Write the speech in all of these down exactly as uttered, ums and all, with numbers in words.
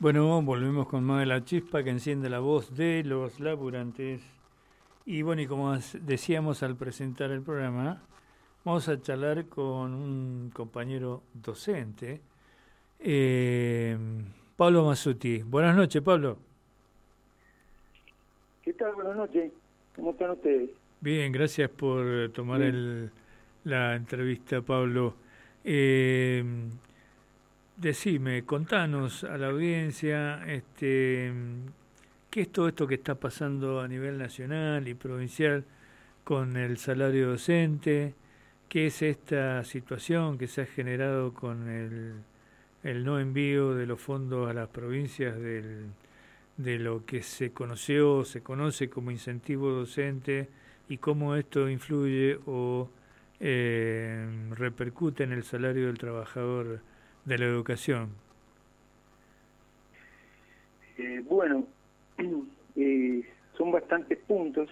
Bueno, volvemos con más de la chispa que enciende la voz de los laburantes. Y bueno, y como decíamos al presentar el programa, vamos a charlar con un compañero docente, eh, Pablo Mazzuti. Buenas noches, Pablo. ¿Qué tal? Buenas noches. ¿Cómo están ustedes? Bien, gracias por tomar el, la entrevista, Pablo. Eh, Decime, contanos a la audiencia, este, ¿qué es todo esto que está pasando a nivel nacional y provincial con el salario docente? ¿Qué es esta situación que se ha generado con el, el no envío de los fondos a las provincias del, de lo que se conoció, se conoce como incentivo docente, y cómo esto influye o eh, repercute en el salario del trabajador de la educación? Eh, bueno, eh, son bastantes puntos.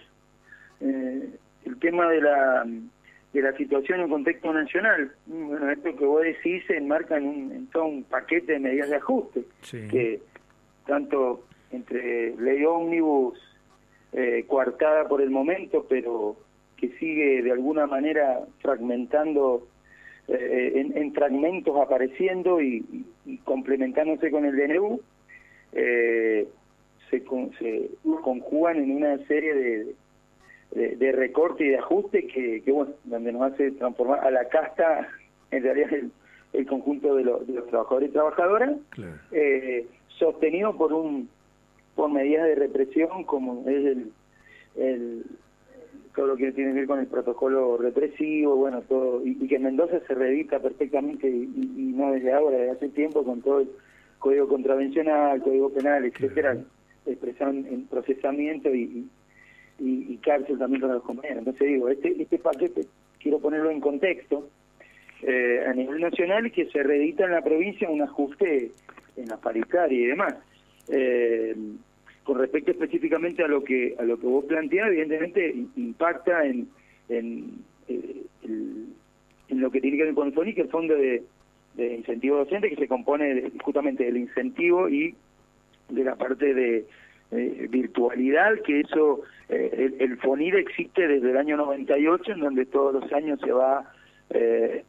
Eh, el tema de la de la situación en contexto nacional, bueno, esto que vos decís se enmarca en, un, en todo un paquete de medidas de ajuste, sí, que tanto entre ley ómnibus, eh, coartada por el momento, pero que sigue de alguna manera fragmentando, Eh, en, en fragmentos apareciendo y, y complementándose con el D N U, eh, se, con, se conjugan en una serie de, de, de recortes y de ajustes que, que, bueno, donde nos hace transformar a la casta, en realidad el, el conjunto de, lo, de los trabajadores y trabajadoras, claro. eh, sostenido por un por medidas de represión como es el, el todo lo que tiene que ver con el protocolo represivo, bueno, todo, y, y que en Mendoza se reedita perfectamente, y, y no desde ahora, desde hace tiempo, con todo el código contravencional, código penal, etcétera, claro, expresado en procesamiento y, y, y cárcel también para los compañeros. Entonces digo, este, este paquete, quiero ponerlo en contexto, eh, a nivel nacional, que se reedita en la provincia un ajuste en la paritaria y demás. Eh, Con respecto específicamente a lo que a lo que vos planteás, evidentemente impacta en en, eh, el, en lo que tiene que ver con el FONIC, el Fondo de, de Incentivo Docente, que se compone de, justamente del incentivo y de la parte de eh, virtualidad, que eso, eh, el, el FONID existe desde el año noventa y ocho, en donde todos los años se va eh,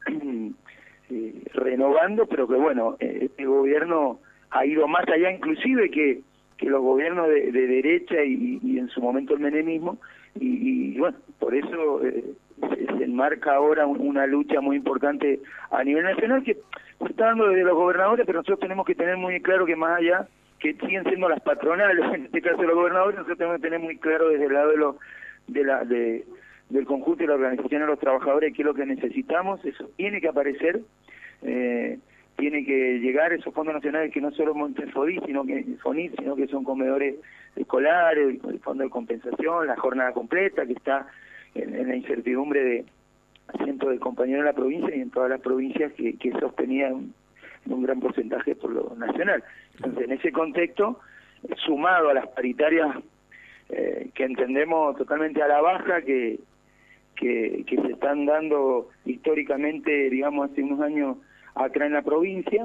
eh, renovando, pero que bueno, eh, este gobierno ha ido más allá, inclusive que que los gobiernos de, de derecha y, y en su momento el menemismo, y, y bueno, por eso eh, se, se enmarca ahora un, una lucha muy importante a nivel nacional, que se está dando desde los gobernadores, pero nosotros tenemos que tener muy claro que más allá, que siguen siendo las patronales, en este caso los gobernadores, nosotros tenemos que tener muy claro desde el lado de los de la de, del conjunto de la organización de los trabajadores qué es lo que necesitamos. Eso tiene que aparecer, eh, tiene que llegar esos fondos nacionales que no solo Montefodí, sino que FONIT, sino que son comedores escolares, el fondo de compensación, la jornada completa, que está en, en la incertidumbre de cientos de compañeros en la provincia y en todas las provincias que, que sostenían un, un gran porcentaje por lo nacional. Entonces, en ese contexto, sumado a las paritarias eh, que entendemos totalmente a la baja, que, que, que se están dando históricamente, digamos, hace unos años acá en la provincia,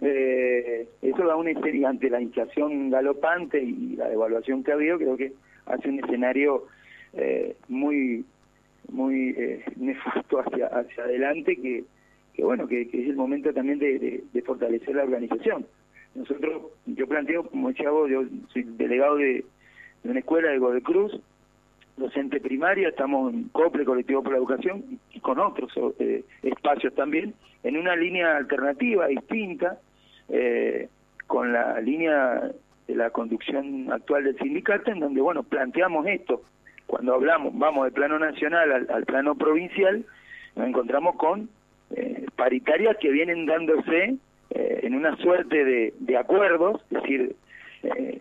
eh, eso da una serie, ante la inflación galopante y la devaluación que ha habido, creo que hace un escenario eh, muy muy eh, nefasto hacia hacia adelante, que, que bueno, que, que es el momento también de, de, de fortalecer la organización. Nosotros, yo planteo, como decía vos, yo soy delegado de, de una escuela de Godoy Cruz, docente primaria, estamos en COPRE, Colectivo por la Educación, y con otros eh, espacios también, en una línea alternativa, distinta, eh, con la línea de la conducción actual del sindicato, en donde, bueno, planteamos esto. Cuando hablamos, vamos del plano nacional al, al plano provincial, nos encontramos con eh, paritarias que vienen dándose eh, en una suerte de, de acuerdos, es decir, eh,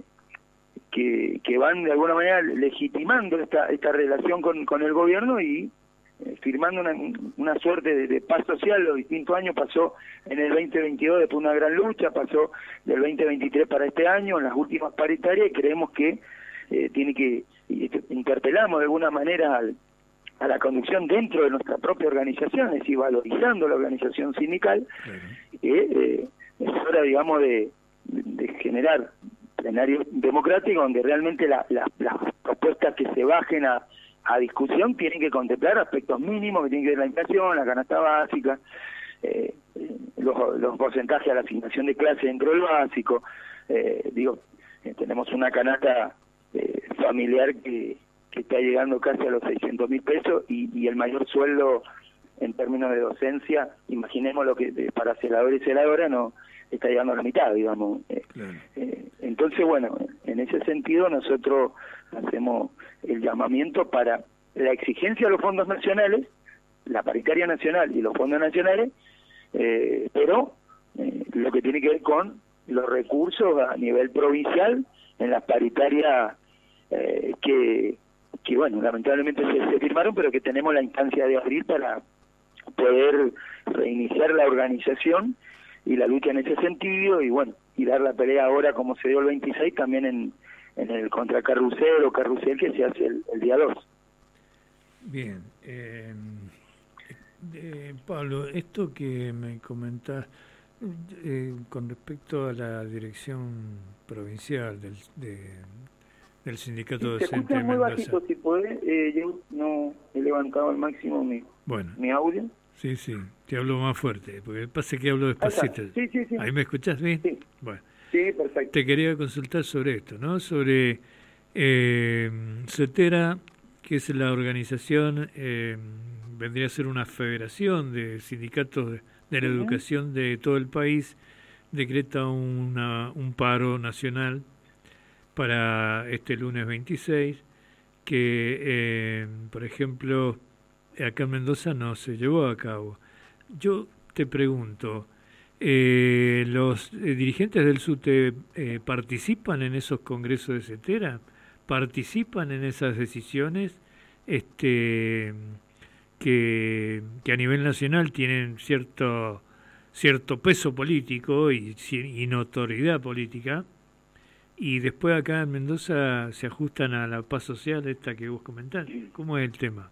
que, que van de alguna manera legitimando esta esta relación con, con el gobierno y eh, firmando una, una suerte de, de paz social. Los distintos años pasó en el veinte veintidós, después una gran lucha, pasó del veinte veintitrés para este año, en las últimas paritarias, y creemos que eh, tiene que, y interpelamos de alguna manera al, a la conducción dentro de nuestra propia organización, es decir, valorizando la organización sindical, que eh, es hora, digamos, de de generar plenario democrático donde realmente la, la, las propuestas que se bajen a, a discusión tienen que contemplar aspectos mínimos que tienen que ver la inflación, la canasta básica, eh, los, los porcentajes a la asignación de clase dentro del básico. Eh, digo, eh, tenemos una canasta eh, familiar que, que está llegando casi a los seiscientos mil pesos y, y el mayor sueldo en términos de docencia, imaginemos lo que de, para celador y celadora no está llegando a la mitad, digamos. Claro. Eh, entonces, bueno, en ese sentido nosotros hacemos el llamamiento para la exigencia de los fondos nacionales, la paritaria nacional y los fondos nacionales, eh, pero eh, lo que tiene que ver con los recursos a nivel provincial en las paritarias eh, que, que, bueno, lamentablemente se, se firmaron, pero que tenemos la instancia de abrir para poder reiniciar la organización y la lucha en ese sentido, y bueno, y dar la pelea ahora como se dio el veintiséis también en, en el contra Carrusel o Carrusel que se hace el, el día dos. Bien, eh, eh, Pablo, esto que me comentás eh, con respecto a la dirección provincial del, de, del sindicato sí, docente de muy Mendoza. bajito, si podés, eh, yo no he levantado al máximo mi, bueno. mi audio. Sí, sí, te hablo más fuerte, porque pasa que hablo despacito. Sí, sí, sí. ¿Ahí me escuchás bien? Sí. Bueno. Sí, perfecto. Te quería consultar sobre esto, ¿no? Sobre eh, CETERA, que es la organización, eh, vendría a ser una federación de sindicatos de, de la uh-huh. educación de todo el país, decreta una, un paro nacional para este lunes veintiséis, que, eh, por ejemplo, acá en Mendoza no se llevó a cabo. Yo te pregunto, eh, ¿los eh, dirigentes del SUTE eh, participan en esos congresos de CETERA? ¿Participan en esas decisiones este, que, que a nivel nacional tienen cierto, cierto peso político y, y notoriedad política? Y después acá en Mendoza se ajustan a la paz social esta que vos comentás. ¿Cómo es el tema?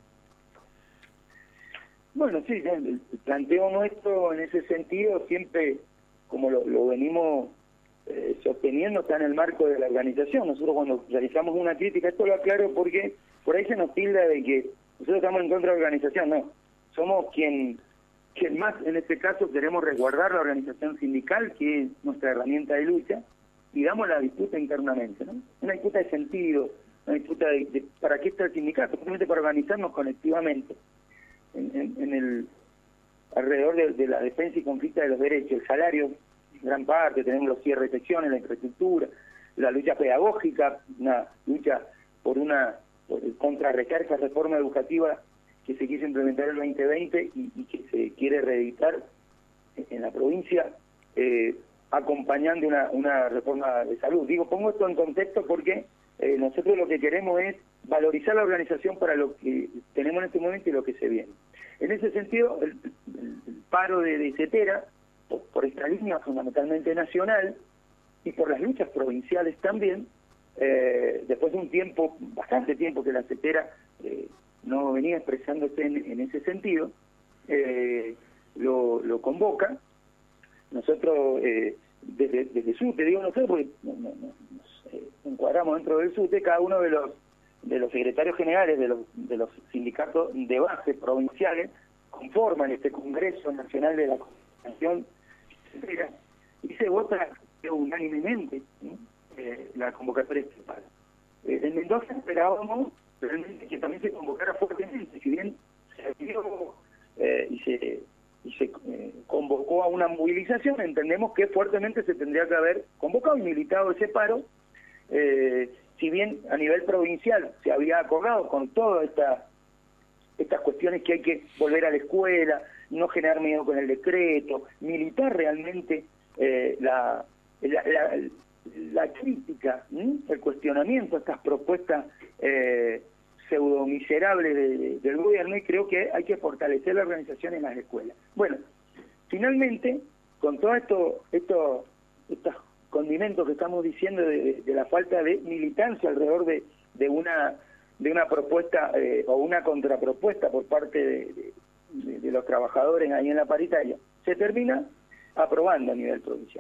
Bueno, sí, el planteo nuestro en ese sentido siempre, como lo, lo venimos eh, sosteniendo, está en el marco de la organización. Nosotros cuando realizamos una crítica, esto lo aclaro porque por ahí se nos tilda de que nosotros estamos en contra de la organización. No, somos quien, quien más en este caso queremos resguardar la organización sindical, que es nuestra herramienta de lucha, y damos la disputa internamente, ¿no? Una disputa de sentido, una disputa de, de para qué está el sindicato, simplemente para organizarnos colectivamente. En, en, en el alrededor de, de la defensa y conquista de los derechos, el salario, gran parte, tenemos los cierres de secciones, la infraestructura, la lucha pedagógica, una lucha por una por contrarrestar esa reforma educativa que se quiso implementar en el veinte veinte y, y que se quiere reeditar en la provincia, eh, acompañando una, una reforma de salud. Digo, pongo esto en contexto porque eh, nosotros lo que queremos es valorizar la organización para lo que tenemos en este momento y lo que se viene. En ese sentido, el, el, el paro de, de CETERA, por, por esta línea fundamentalmente nacional, y por las luchas provinciales también, eh, después de un tiempo, bastante tiempo que la CETERA eh, no venía expresándose en, en ese sentido, eh, lo, lo convoca. Nosotros, eh, desde, desde SUTE, digo nosotros porque no, no, no, nos eh, encuadramos dentro del SUTE, cada uno de los de los secretarios generales de los de los sindicatos de base provinciales conforman este Congreso Nacional de la Constitución y se vota unánimemente, ¿sí? eh, la convocatoria de este paro. Eh, en Mendoza esperábamos realmente que también se convocara fuertemente, si bien se dio eh, y se y se eh, convocó a una movilización, entendemos que fuertemente se tendría que haber convocado y militado ese paro, eh, si bien a nivel provincial se había acordado con todas esta, estas cuestiones que hay que volver a la escuela, no generar miedo con el decreto, militar realmente eh, la, la, la, la crítica, ¿sí? El cuestionamiento a estas propuestas eh, pseudo miserables de, de, del gobierno, y creo que hay que fortalecer la organización en las escuelas. Bueno, finalmente, con todo esto, esto estos condimentos que estamos diciendo de, de, de la falta de militancia alrededor de, de una de una propuesta eh, o una contrapropuesta por parte de, de, de los trabajadores ahí en la paritaria, se termina aprobando a nivel provincial.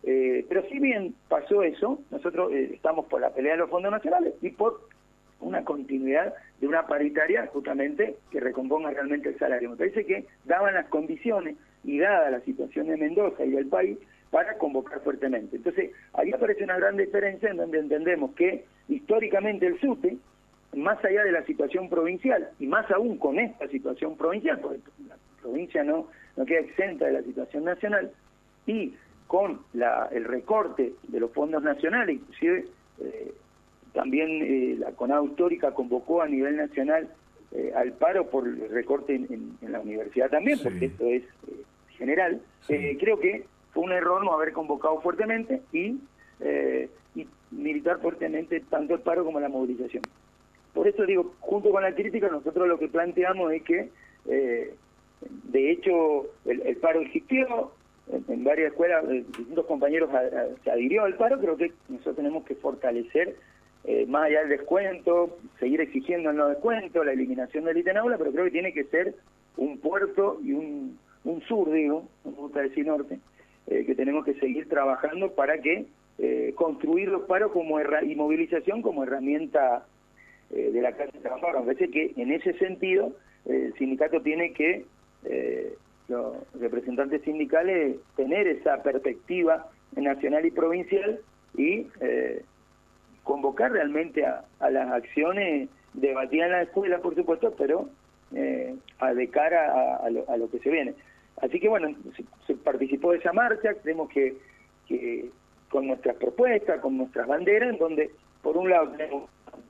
Eh, pero si bien pasó eso, nosotros eh, estamos por la pelea de los fondos nacionales y por una continuidad de una paritaria justamente que recomponga realmente el salario. Me parece que daban las condiciones y dada la situación de Mendoza y del país para convocar fuertemente. Entonces, ahí aparece una gran diferencia en donde entendemos que históricamente el SUTE, más allá de la situación provincial, y más aún con esta situación provincial, porque la provincia no, no queda exenta de la situación nacional, y con la, el recorte de los fondos nacionales, inclusive eh, también eh, la CONADO Histórica convocó a nivel nacional eh, al paro por el recorte en, en, en la universidad también, sí. Porque esto es eh, general, sí. eh, creo que fue un error no haber convocado fuertemente y, eh, y militar fuertemente tanto el paro como la movilización. Por eso digo, junto con la crítica, nosotros lo que planteamos es que, eh, de hecho, el, el paro existió, en, en varias escuelas, eh, distintos compañeros a, a, se adhirió al paro, creo que nosotros tenemos que fortalecer, eh, más allá del descuento, seguir exigiendo el no descuento, la eliminación del ítem en aula, pero creo que tiene que ser un puerto y un, un sur, digo, no me gusta decir norte, eh, que tenemos que seguir trabajando para que eh, construir los paros como y movilización como herramienta eh, de la clase trabajadora. Me parece que en ese sentido eh, el sindicato tiene que, eh, los representantes sindicales, tener esa perspectiva nacional y provincial y eh, convocar realmente a, a las acciones debatidas en la escuela, por supuesto, pero eh, a de cara a, a, lo, a lo que se viene. Así que bueno, se, se participó de esa marcha, creemos que, que con nuestras propuestas, con nuestras banderas, en donde por un lado tenemos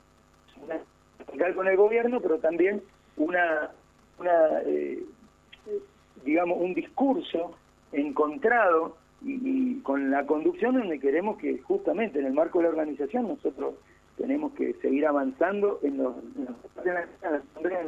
una con el gobierno, pero también una, una eh, digamos, un discurso encontrado y, y con la conducción donde queremos que justamente en el marco de la organización nosotros tenemos que seguir avanzando en los, en los, en las,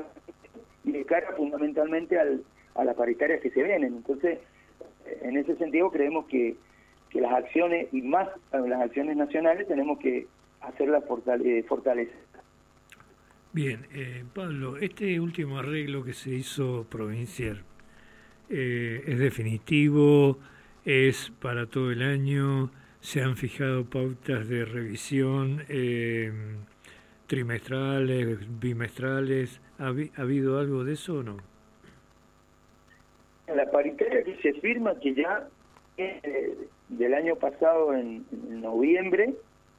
y de cara fundamentalmente al a las paritarias que se vienen. Entonces, en ese sentido creemos que, que las acciones, y más las acciones nacionales, tenemos que hacerlas fortale fortalecer. Bien, eh, Pablo, este último arreglo que se hizo provincial, eh, ¿es definitivo? ¿Es para todo el año? ¿Se han fijado pautas de revisión eh, trimestrales, bimestrales? ¿Ha, ¿Ha habido algo de eso o no? La paritaria que se firma, que ya es eh, del año pasado en, en noviembre,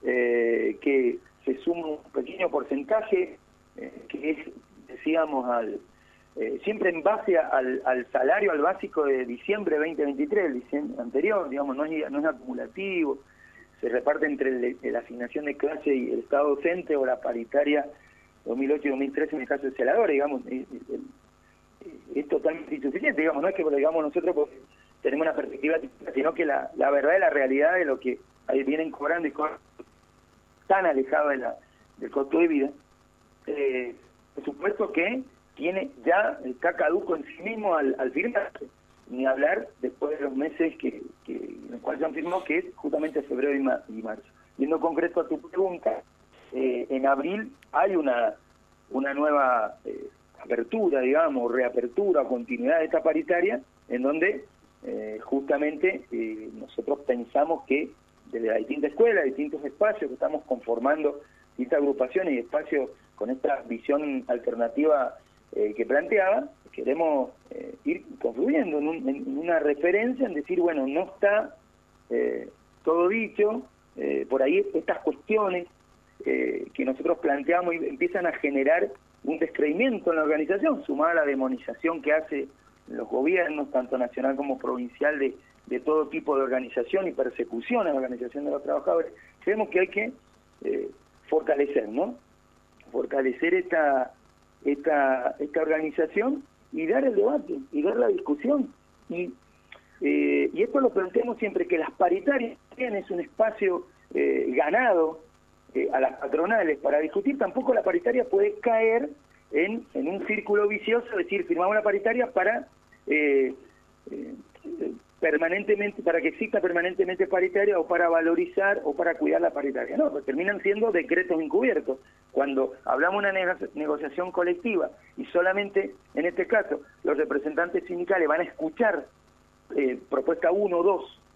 eh, que se suma un pequeño porcentaje, eh, que es, decíamos, al eh, siempre en base al, al salario, al básico de diciembre veinte veintitrés, el diciembre anterior, digamos, no es, no es acumulativo, se reparte entre el, la asignación de clase y el Estado docente, o la paritaria dos mil ocho y dos mil trece en el caso de celadores, digamos, el, el, es totalmente insuficiente, digamos, no es que lo digamos nosotros porque tenemos una perspectiva, sino que la, la verdad es la realidad de lo que ahí vienen cobrando y cobran tan alejado de la, del costo de vida. Eh, por supuesto que tiene ya, está caduco en sí mismo al, al firmarse, ni hablar después de los meses que, que en los cuales se han firmado, que es justamente febrero y, ma y marzo. Yendo concreto a tu pregunta, eh, en abril hay una, una nueva... Eh, apertura, digamos, reapertura o continuidad de esta paritaria, en donde eh, justamente eh, nosotros pensamos que desde las distintas escuelas, distintos espacios que estamos conformando, distintas agrupaciones y espacios con esta visión alternativa eh, que planteaba, queremos eh, ir confluyendo en, un, en una referencia, en decir, bueno, no está eh, todo dicho, eh, por ahí estas cuestiones eh, que nosotros planteamos y empiezan a generar un descreimiento en la organización, sumada a la demonización que hace los gobiernos, tanto nacional como provincial, de, de todo tipo de organización y persecución a la organización de los trabajadores. Creemos que hay que eh, fortalecer, ¿no? Fortalecer esta, esta, esta organización y dar el debate, y dar la discusión. Y, eh, y esto lo planteamos siempre, que las paritarias es un espacio eh, ganado Eh, a las patronales para discutir. Tampoco la paritaria puede caer en, en un círculo vicioso, es decir, firmamos una paritaria para eh, eh, permanentemente, para que exista permanentemente paritaria, o para valorizar o para cuidar la paritaria. No, pues terminan siendo decretos encubiertos. Cuando hablamos de una nego negociación colectiva y solamente, en este caso, los representantes sindicales van a escuchar eh, propuesta uno o dos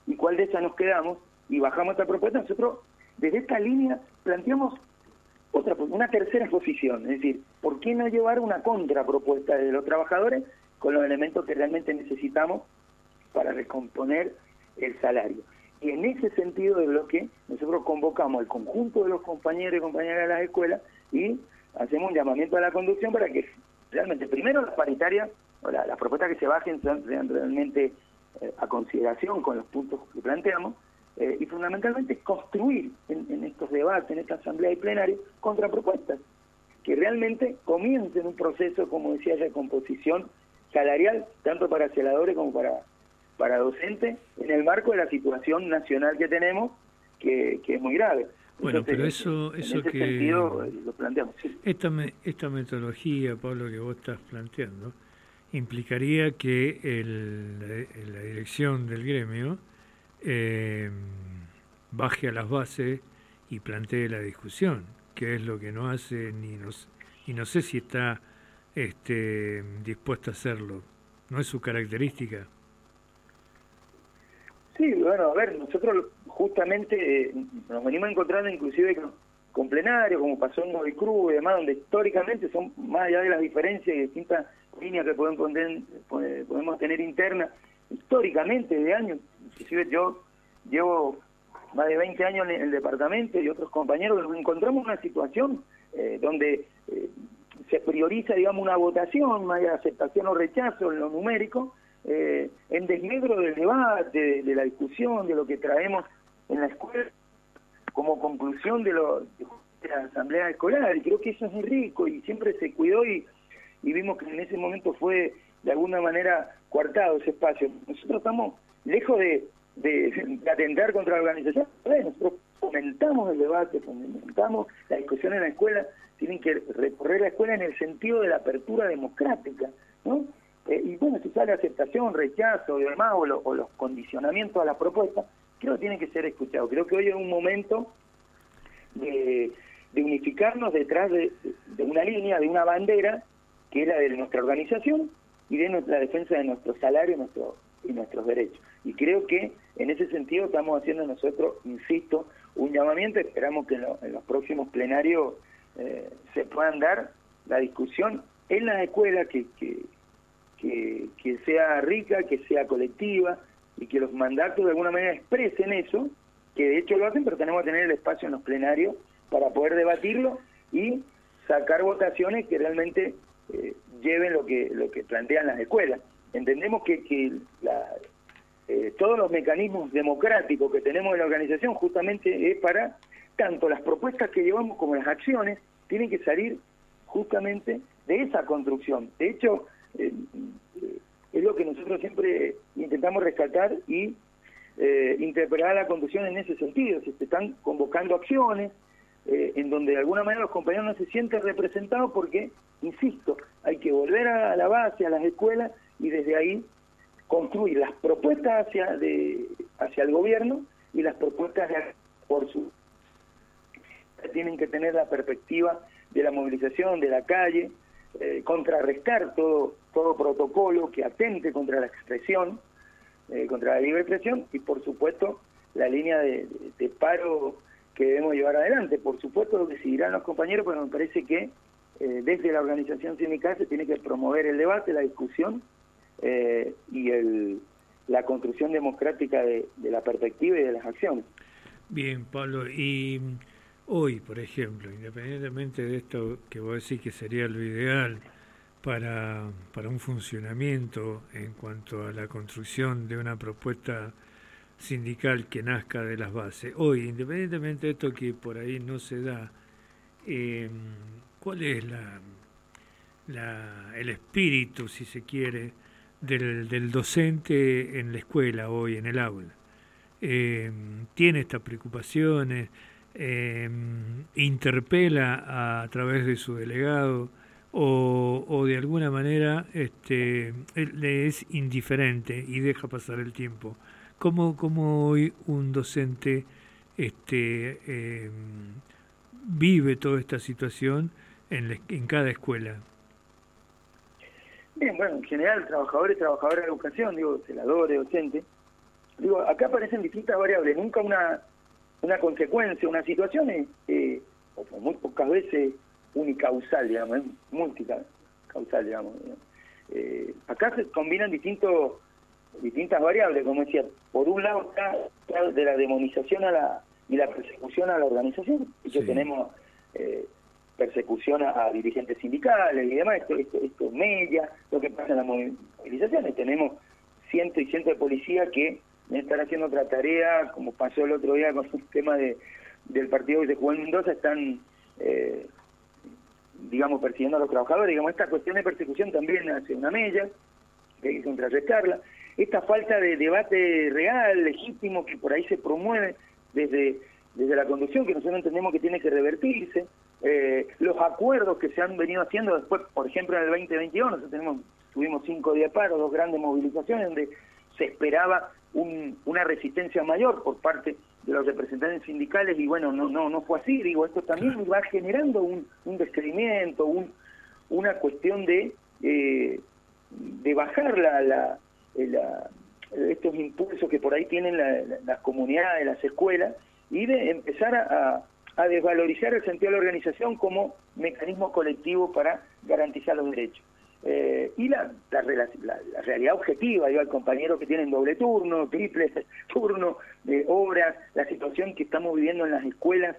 y cuál de esas nos quedamos, y bajamos esta propuesta. Nosotros desde esta línea planteamos otra, una tercera posición, es decir, ¿por qué no llevar una contrapropuesta de los trabajadores con los elementos que realmente necesitamos para recomponer el salario? Y en ese sentido de bloque, nosotros convocamos al conjunto de los compañeros y compañeras de las escuelas y hacemos un llamamiento a la conducción para que realmente, primero, las paritarias, o la, las propuestas que se bajen sean, sean realmente eh, a consideración con los puntos que planteamos, eh, y fundamentalmente construir en, en estos debates, en esta asamblea y plenaria, contrapropuestas, que realmente comiencen un proceso, como decía, de composición salarial, tanto para celadores como para, para docentes, en el marco de la situación nacional que tenemos, que, que es muy grave. Bueno, Entonces, pero eso, en eso ese que sentido lo planteamos. Sí. Esta, me, esta metodología, Pablo, que vos estás planteando, implicaría que el, la, la dirección del gremio eh, baje a las bases y plantee la discusión, que es lo que no hace ni nos, y no sé si está este, dispuesto a hacerlo. ¿No es su característica? Sí, bueno, a ver, nosotros justamente eh, nos venimos encontrando inclusive con, con plenarios, como pasó en Godoy Cruz y demás, donde históricamente son más allá de las diferencias y distintas líneas que podemos, poner, podemos tener internas, históricamente de años, inclusive yo llevo más de veinte años en el departamento y otros compañeros, nos encontramos en una situación eh, donde eh, se prioriza, digamos, una votación, más allá de aceptación o rechazo en lo numérico, Eh, en desmedro del debate, de, de la discusión, de lo que traemos en la escuela como conclusión de, lo, de la asamblea escolar, y creo que eso es muy rico y siempre se cuidó y, y vimos que en ese momento fue de alguna manera coartado ese espacio. Nosotros estamos lejos de, de, de atentar contra la organización, nosotros fomentamos el debate, fomentamos la discusión en la escuela, tienen que recorrer la escuela en el sentido de la apertura democrática, ¿no? Eh, y bueno, si sale aceptación, rechazo y demás, o, lo, o los condicionamientos a la propuesta, creo que tienen que ser escuchados. Creo que hoy es un momento de, de unificarnos detrás de, de una línea, de una bandera, que es la de nuestra organización y de nuestra, la defensa de nuestro salario y, nuestro, y nuestros derechos. Y creo que en ese sentido estamos haciendo nosotros, insisto, un llamamiento. Esperamos que en, lo, en los próximos plenarios eh, se puedan dar la discusión en las escuelas que... que Que, que sea rica, que sea colectiva y que los mandatos de alguna manera expresen eso, que de hecho lo hacen, pero tenemos que tener el espacio en los plenarios para poder debatirlo y sacar votaciones que realmente eh, lleven lo que lo que plantean las escuelas. Entendemos que, que la, eh, todos los mecanismos democráticos que tenemos en la organización justamente es para, tanto las propuestas que llevamos como las acciones, tienen que salir justamente de esa construcción. De hecho, Eh, eh, es lo que nosotros siempre intentamos rescatar y eh, interpretar la conducción en ese sentido. Se están convocando acciones eh, en donde de alguna manera los compañeros no se sienten representados porque, insisto, hay que volver a la base, a las escuelas y desde ahí construir las propuestas hacia de hacia el gobierno y las propuestas de, por su tienen que tener la perspectiva de la movilización, de la calle, Eh, contrarrestar todo todo protocolo que atente contra la expresión, eh, contra la libre expresión y por supuesto la línea de, de, de paro que debemos llevar adelante. Por supuesto lo decidirán los compañeros, pero me parece que eh, desde la organización sindical se tiene que promover el debate, la discusión eh, y el, la construcción democrática de, de la perspectiva y de las acciones. Bien, Pablo, y hoy, por ejemplo, independientemente de esto que vos decís que sería lo ideal para, para un funcionamiento en cuanto a la construcción de una propuesta sindical que nazca de las bases, hoy, independientemente de esto que por ahí no se da, eh, ¿cuál es la, la, el espíritu, si se quiere, del, del docente en la escuela hoy, en el aula? Eh, ¿Tiene estas preocupaciones? Eh, interpela a, a través de su delegado o, o de alguna manera este, le es indiferente y deja pasar el tiempo. ¿Cómo, cómo hoy un docente este, eh, vive toda esta situación en, la, en cada escuela? Bien, bueno, en general, trabajadores, trabajadoras de educación, digo, celadores, docentes, digo, acá aparecen distintas variables, nunca una una consecuencia, una situación, eh, o muy pocas veces unicausal, digamos, es multicausal, digamos. Eh, acá se combinan distintos distintas variables, como decía, por un lado está de la demonización a la y la persecución a la organización, y que sí. tenemos eh, persecución a, a dirigentes sindicales y demás, esto, esto, esto media, lo que pasa en las movilizaciones, tenemos cientos y cientos de policías que están haciendo otra tarea, como pasó el otro día con el tema de, del partido que se jugó en Mendoza, están, eh, digamos, persiguiendo a los trabajadores. Digamos, esta cuestión de persecución también hace una mella, que hay que contrarrestarla. Esta falta de debate real, legítimo, que por ahí se promueve desde, desde la conducción, que nosotros entendemos que tiene que revertirse. Eh, los acuerdos que se han venido haciendo después, por ejemplo, en el veinte veintiuno, nosotros tenemos, tuvimos cinco días de paro, dos grandes movilizaciones, donde se esperaba un, una resistencia mayor por parte de los representantes sindicales, y bueno, no no no fue así. Digo, esto también va generando un, un descreimiento, un, una cuestión de eh, de bajar la, la, la estos impulsos que por ahí tienen la, la, las comunidades, las escuelas, y de empezar a, a desvalorizar el sentido de la organización como mecanismo colectivo para garantizar los derechos. Eh, y la, la, la, la realidad objetiva, digo, al compañero que tienen doble turno, triple turno, de horas, la situación que estamos viviendo en las escuelas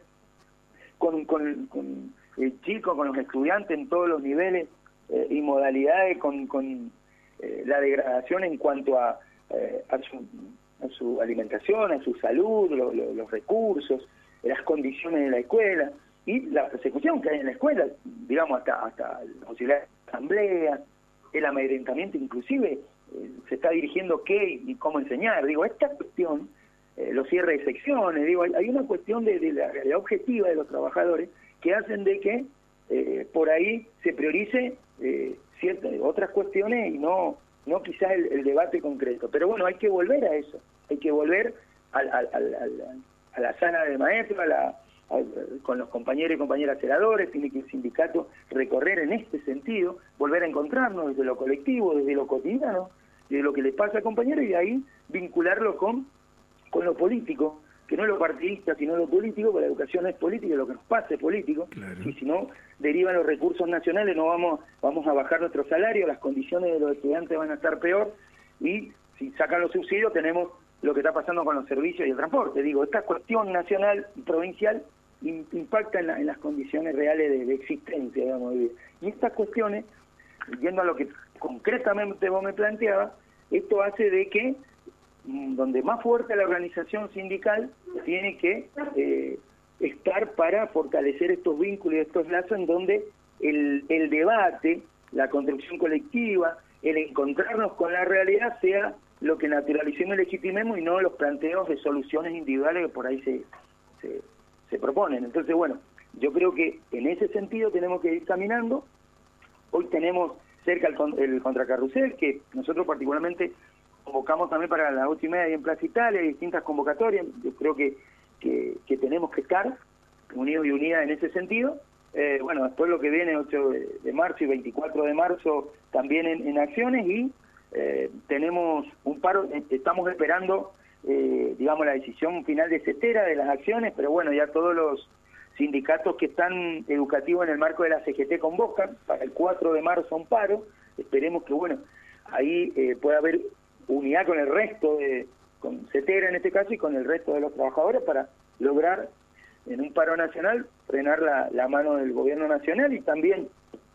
con, con, con el chico, con los estudiantes en todos los niveles eh, y modalidades, con, con eh, la degradación en cuanto a, eh, a, su, a su alimentación, a su salud, lo, lo, los recursos, las condiciones de la escuela y la persecución que hay en la escuela, digamos, hasta, hasta la posibilidad de asamblea, el amedrentamiento inclusive, eh, se está dirigiendo qué y cómo enseñar. Digo, esta cuestión, eh, los cierres de secciones, digo, hay, hay una cuestión de, de la realidad objetiva de los trabajadores que hacen de que eh, por ahí se priorice eh, ciertas otras cuestiones y no no quizás el, el debate concreto. Pero bueno, hay que volver a eso, hay que volver al, al, al, al, a la sala de maestros, a la con los compañeros y compañeras senadores, tiene que el sindicato recorrer en este sentido, volver a encontrarnos desde lo colectivo, desde lo cotidiano, de lo que le pasa a compañeros, y de ahí vincularlo con, con lo político, que no es lo partidista, sino lo político, porque la educación es política, lo que nos pasa es político, claro. Y si no derivan los recursos nacionales, no vamos, vamos a bajar nuestro salario, las condiciones de los estudiantes van a estar peor, y si sacan los subsidios tenemos lo que está pasando con los servicios y el transporte. Digo, esta cuestión nacional y provincial impacta en, la, en las condiciones reales de, de existencia, digamos. Y estas cuestiones, yendo a lo que concretamente vos me planteabas, esto hace de que donde más fuerte la organización sindical tiene que eh, estar para fortalecer estos vínculos y estos lazos en donde el, el debate, la construcción colectiva, el encontrarnos con la realidad sea lo que naturalicemos y legitimemos, y no los planteos de soluciones individuales que por ahí se, se, se proponen. Entonces, bueno, yo creo que en ese sentido tenemos que ir caminando. Hoy tenemos cerca el, el contracarrusel, que nosotros particularmente convocamos también para las ocho y media en Plaza Italia, hay distintas convocatorias. Yo creo que, que, que tenemos que estar unidos y unidas en ese sentido. Eh, bueno, después lo que viene ocho de marzo y veinticuatro de marzo también en, en acciones, y Eh, tenemos un paro, estamos esperando, eh, digamos, la decisión final de CETERA de las acciones, pero bueno, ya todos los sindicatos que están educativos en el marco de la C G T convocan para el cuatro de marzo un paro. Esperemos que, bueno, ahí eh, pueda haber unidad con el resto, de, con CETERA en este caso, y con el resto de los trabajadores para lograr en un paro nacional frenar la, la mano del gobierno nacional, y también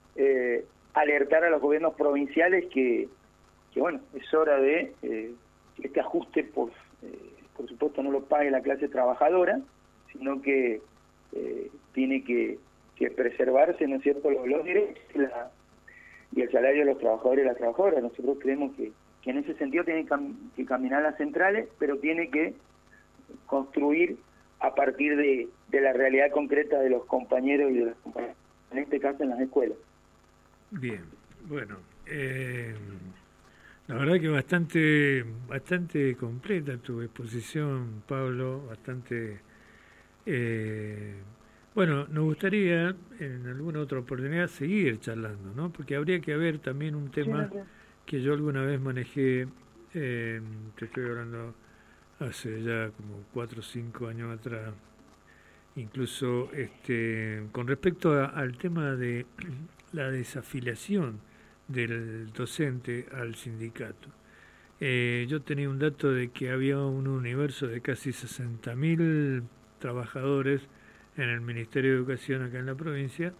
eh, alertar a los gobiernos provinciales que que bueno, es hora de eh, que este ajuste, por, eh, por supuesto, no lo pague la clase trabajadora, sino que eh, tiene que, que preservarse, ¿no es cierto?, los, los derechos y, la, y el salario de los trabajadores y las trabajadoras. Nosotros creemos que, que en ese sentido tienen que, cam que caminar las centrales, pero tiene que construir a partir de, de la realidad concreta de los compañeros y de las compañeras, en este caso en las escuelas. Bien, bueno, eh... la verdad que bastante bastante completa tu exposición, Pablo, bastante... Eh, bueno, nos gustaría en alguna otra oportunidad seguir charlando, ¿no? Porque habría que ver también un tema que yo alguna vez manejé, eh, te estoy hablando hace ya como cuatro o cinco años atrás. Incluso este, con respecto a, al tema de la desafiliación del docente al sindicato. Eh, yo tenía un dato de que había un universo de casi sesenta mil trabajadores en el Ministerio de Educación acá en la provincia,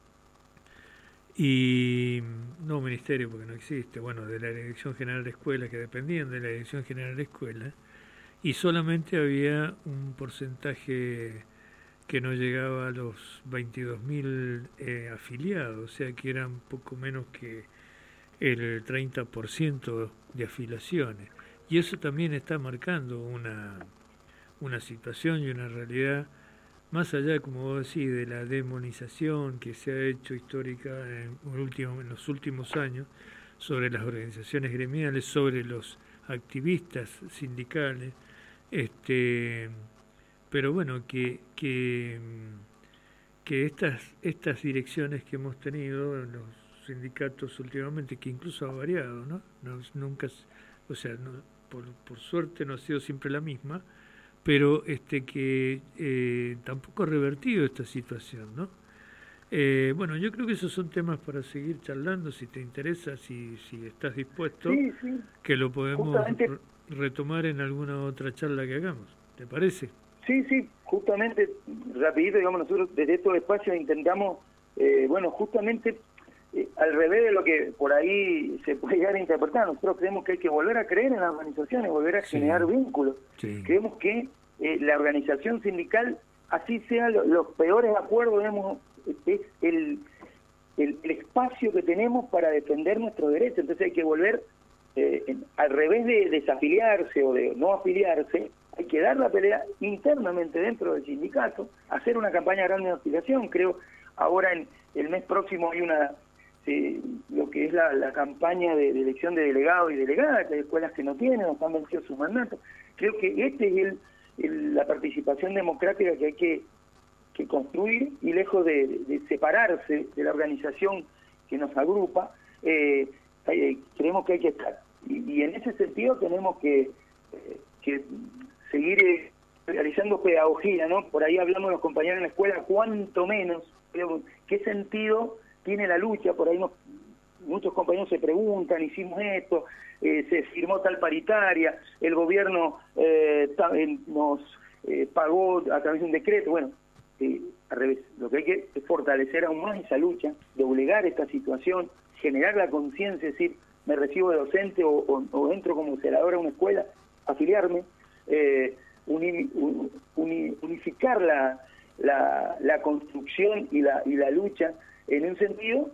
y no ministerio porque no existe, bueno, de la Dirección General de Escuelas, que dependían de la Dirección General de Escuelas, y solamente había un porcentaje que no llegaba a los veintidós mil eh, afiliados, o sea que eran poco menos que el treinta por ciento de afiliaciones. Y eso también está marcando una, una situación y una realidad, más allá, como vos decís, de la demonización que se ha hecho histórica en, último, en los últimos años sobre las organizaciones gremiales, sobre los activistas sindicales, este, pero bueno, que, que, que estas, estas direcciones que hemos tenido en los sindicatos últimamente, que incluso ha variado, ¿no? no nunca, o sea, no, por, por suerte no ha sido siempre la misma, pero este que eh, tampoco ha revertido esta situación, ¿no? Eh, bueno, yo creo que esos son temas para seguir charlando, si te interesa, si, si estás dispuesto, sí, sí. que lo podemos Justamente, re retomar en alguna otra charla que hagamos, ¿te parece? Sí, sí, justamente, rapidito, digamos, nosotros desde estos espacios intentamos, eh, bueno, justamente eh, al revés de lo que por ahí se puede llegar a interpretar, nosotros creemos que hay que volver a creer en las organizaciones, volver a sí. generar vínculos. Sí. Creemos que eh, la organización sindical, así sean lo, los peores acuerdos, digamos, es el, el, el espacio que tenemos para defender nuestros derechos. Entonces hay que volver, eh, en, al revés de desafiliarse o de no afiliarse, hay que dar la pelea internamente dentro del sindicato, hacer una campaña grande de afiliación. Creo ahora en el mes próximo hay una eh, lo que es la, la campaña de, de elección de delegados y delegadas, que hay escuelas que no tienen, no han vencido su mandato. Creo que este es el, el, la participación democrática que hay que, que construir, y lejos de, de, de separarse de la organización que nos agrupa, eh, hay, creemos que hay que estar. Y, y en ese sentido tenemos que, eh, que seguir eh, realizando pedagogía, ¿no? Por ahí hablamos los compañeros en la escuela, cuánto menos, ¿qué sentido tiene la lucha? Por ahí nos, muchos compañeros se preguntan, hicimos esto, eh, se firmó tal paritaria, el gobierno eh, nos eh, pagó a través de un decreto. Bueno, eh, al revés, lo que hay que es fortalecer aún más esa lucha, doblegar esta situación, generar la conciencia, es decir, me recibo de docente o, o, o entro como celadora a una escuela, afiliarme, eh, uni, uni, unificar la, la, la construcción y la, y la lucha en un sentido,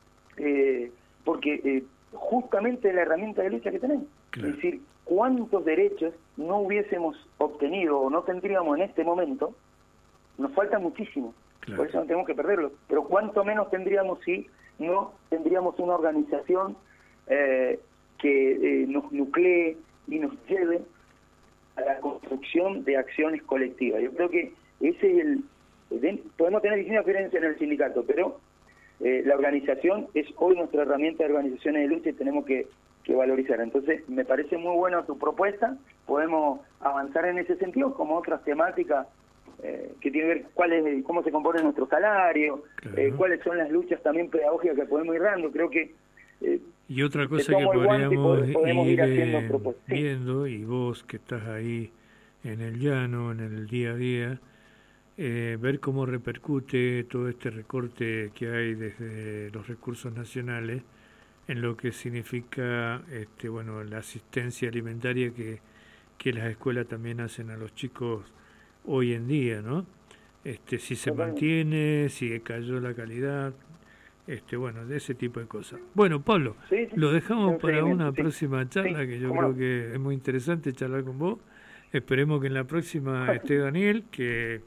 eh, porque eh, justamente es la herramienta de lucha que tenemos. Claro. Es decir, cuántos derechos no hubiésemos obtenido o no tendríamos en este momento, nos falta muchísimo, claro. Por eso no tenemos que perderlo, pero cuánto menos tendríamos si no tendríamos una organización eh, que eh, nos nuclee y nos lleve a la construcción de acciones colectivas. Yo creo que ese es el... Podemos tener distintas diferencias en el sindicato, pero eh, la organización es hoy nuestra herramienta de organizaciones de lucha y tenemos que, que valorizar. Entonces, me parece muy buena tu propuesta, podemos avanzar en ese sentido, como otras temáticas eh, que tienen que ver cuál es, cómo se compone nuestro salario, claro. eh, cuáles son las luchas también pedagógicas que podemos ir dando. Creo que eh, y otra cosa que podríamos podemos ir, ir haciendo eh, propuestas. viendo, y vos que estás ahí en el llano, en el día a día, eh, ver cómo repercute todo este recorte que hay desde los recursos nacionales en lo que significa este, bueno, la asistencia alimentaria que, que las escuelas también hacen a los chicos hoy en día, ¿no? Este, si se mantiene, si cayó la calidad, este, bueno, de ese tipo de cosas. Bueno, Pablo, sí, sí. lo dejamos sí, para una sí. próxima charla, sí. que yo creo no? que es muy interesante charlar con vos. Esperemos que en la próxima esté Daniel, que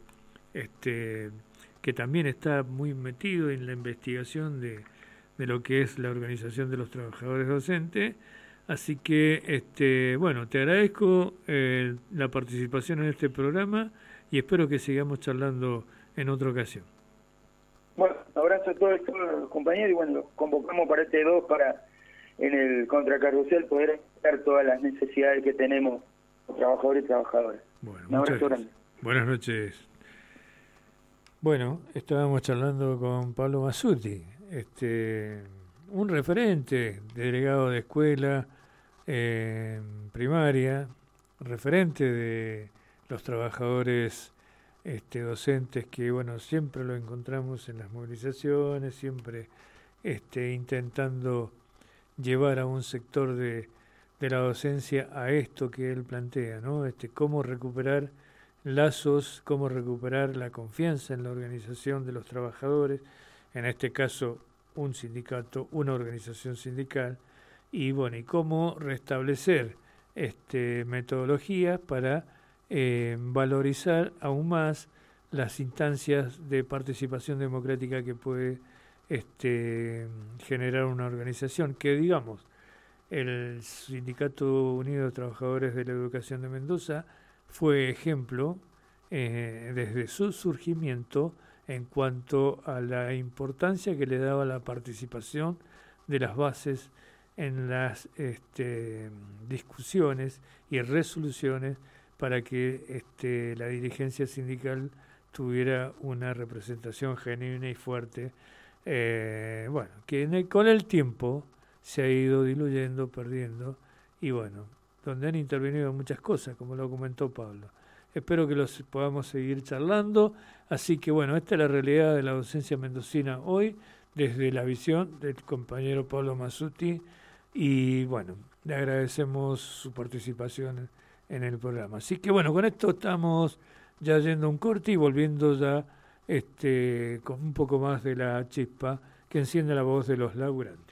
este que también está muy metido en la investigación de, de lo que es la organización de los trabajadores docentes. Así que, este bueno, te agradezco eh, la participación en este programa y espero que sigamos charlando en otra ocasión. Bueno, abrazo a todos, todos los compañeros y bueno, los convocamos para este dos para en el contracarrusel poder explicar todas las necesidades que tenemos trabajadores y trabajadoras. Bueno, Un abrazo grande. Buenas noches. Bueno, estábamos charlando con Pablo Mazzutti, este, un referente, delegado de escuela eh, primaria, referente de los trabajadores este, docentes que, bueno, siempre lo encontramos en las movilizaciones, siempre este, intentando llevar a un sector de, de la docencia a esto que él plantea, ¿no? Este, cómo recuperar lazos, cómo recuperar la confianza en la organización de los trabajadores, en este caso un sindicato, una organización sindical, y bueno, y cómo restablecer este, metodologías para eh, valorizar aún más las instancias de participación democrática que puede este, generar una organización, que digamos, el Sindicato Unido de Trabajadores de la Educación de Mendoza fue ejemplo eh, desde su surgimiento en cuanto a la importancia que le daba la participación de las bases en las este, discusiones y resoluciones para que este, la dirigencia sindical tuviera una representación genuina y fuerte, eh, bueno, que en el, con el tiempo se ha ido diluyendo, perdiendo, y bueno, donde han intervenido muchas cosas, como lo comentó Pablo. Espero que los podamos seguir charlando, así que bueno, esta es la realidad de la docencia mendocina hoy, desde la visión del compañero Pablo Mazzutti, y bueno, le agradecemos su participación en el programa. Así que bueno, con esto estamos ya yendo a un corte y volviendo ya este, con un poco más de la chispa que enciende la voz de los laburantes.